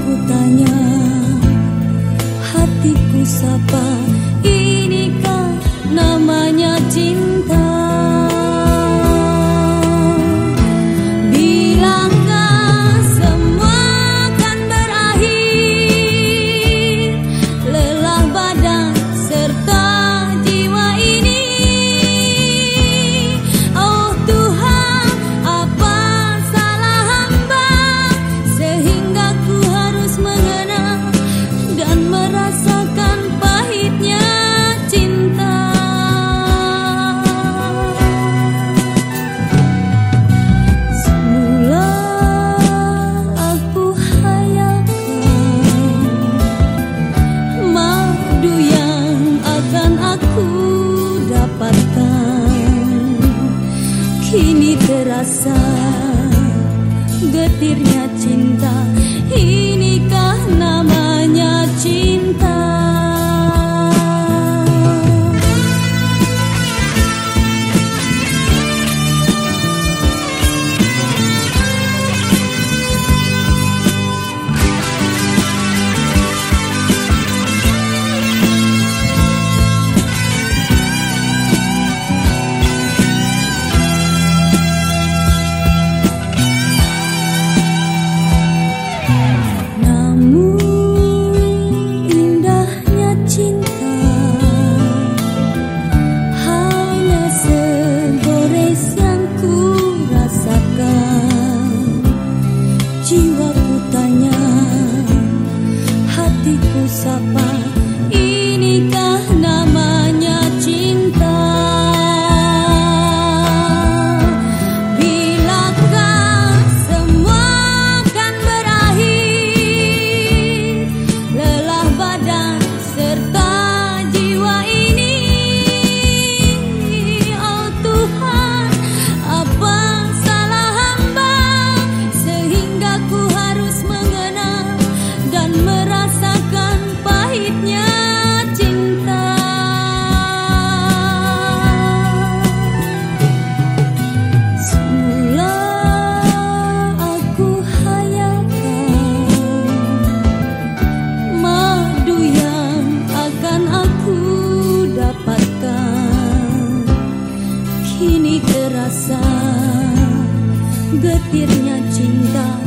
ku tanya, hatiku sapa, inikah namanya cinta? Bilangkah semua akan berakhir, lelah badan serta jiwa ini. Oh Tuhan, apa salah hamba sehingga ku harus mengenal dan merasakan pahitnya cinta. Semula aku hayalkan madu yang akan aku dapatkan, kini terasa getirnya cinta. Inikah namanya cinta? Jiwaku tanya, hatiku sapa, inikah namanya cinta? Bilakah semua akan berakhir, lelah badan serta jiwa ini. Oh Tuhan, apa salah hamba sehingga ku harus mengenal dan merasakan pahitnya cinta. Semula aku hayalkan madu yang akan aku dapatkan, kini terasa getirnya cinta.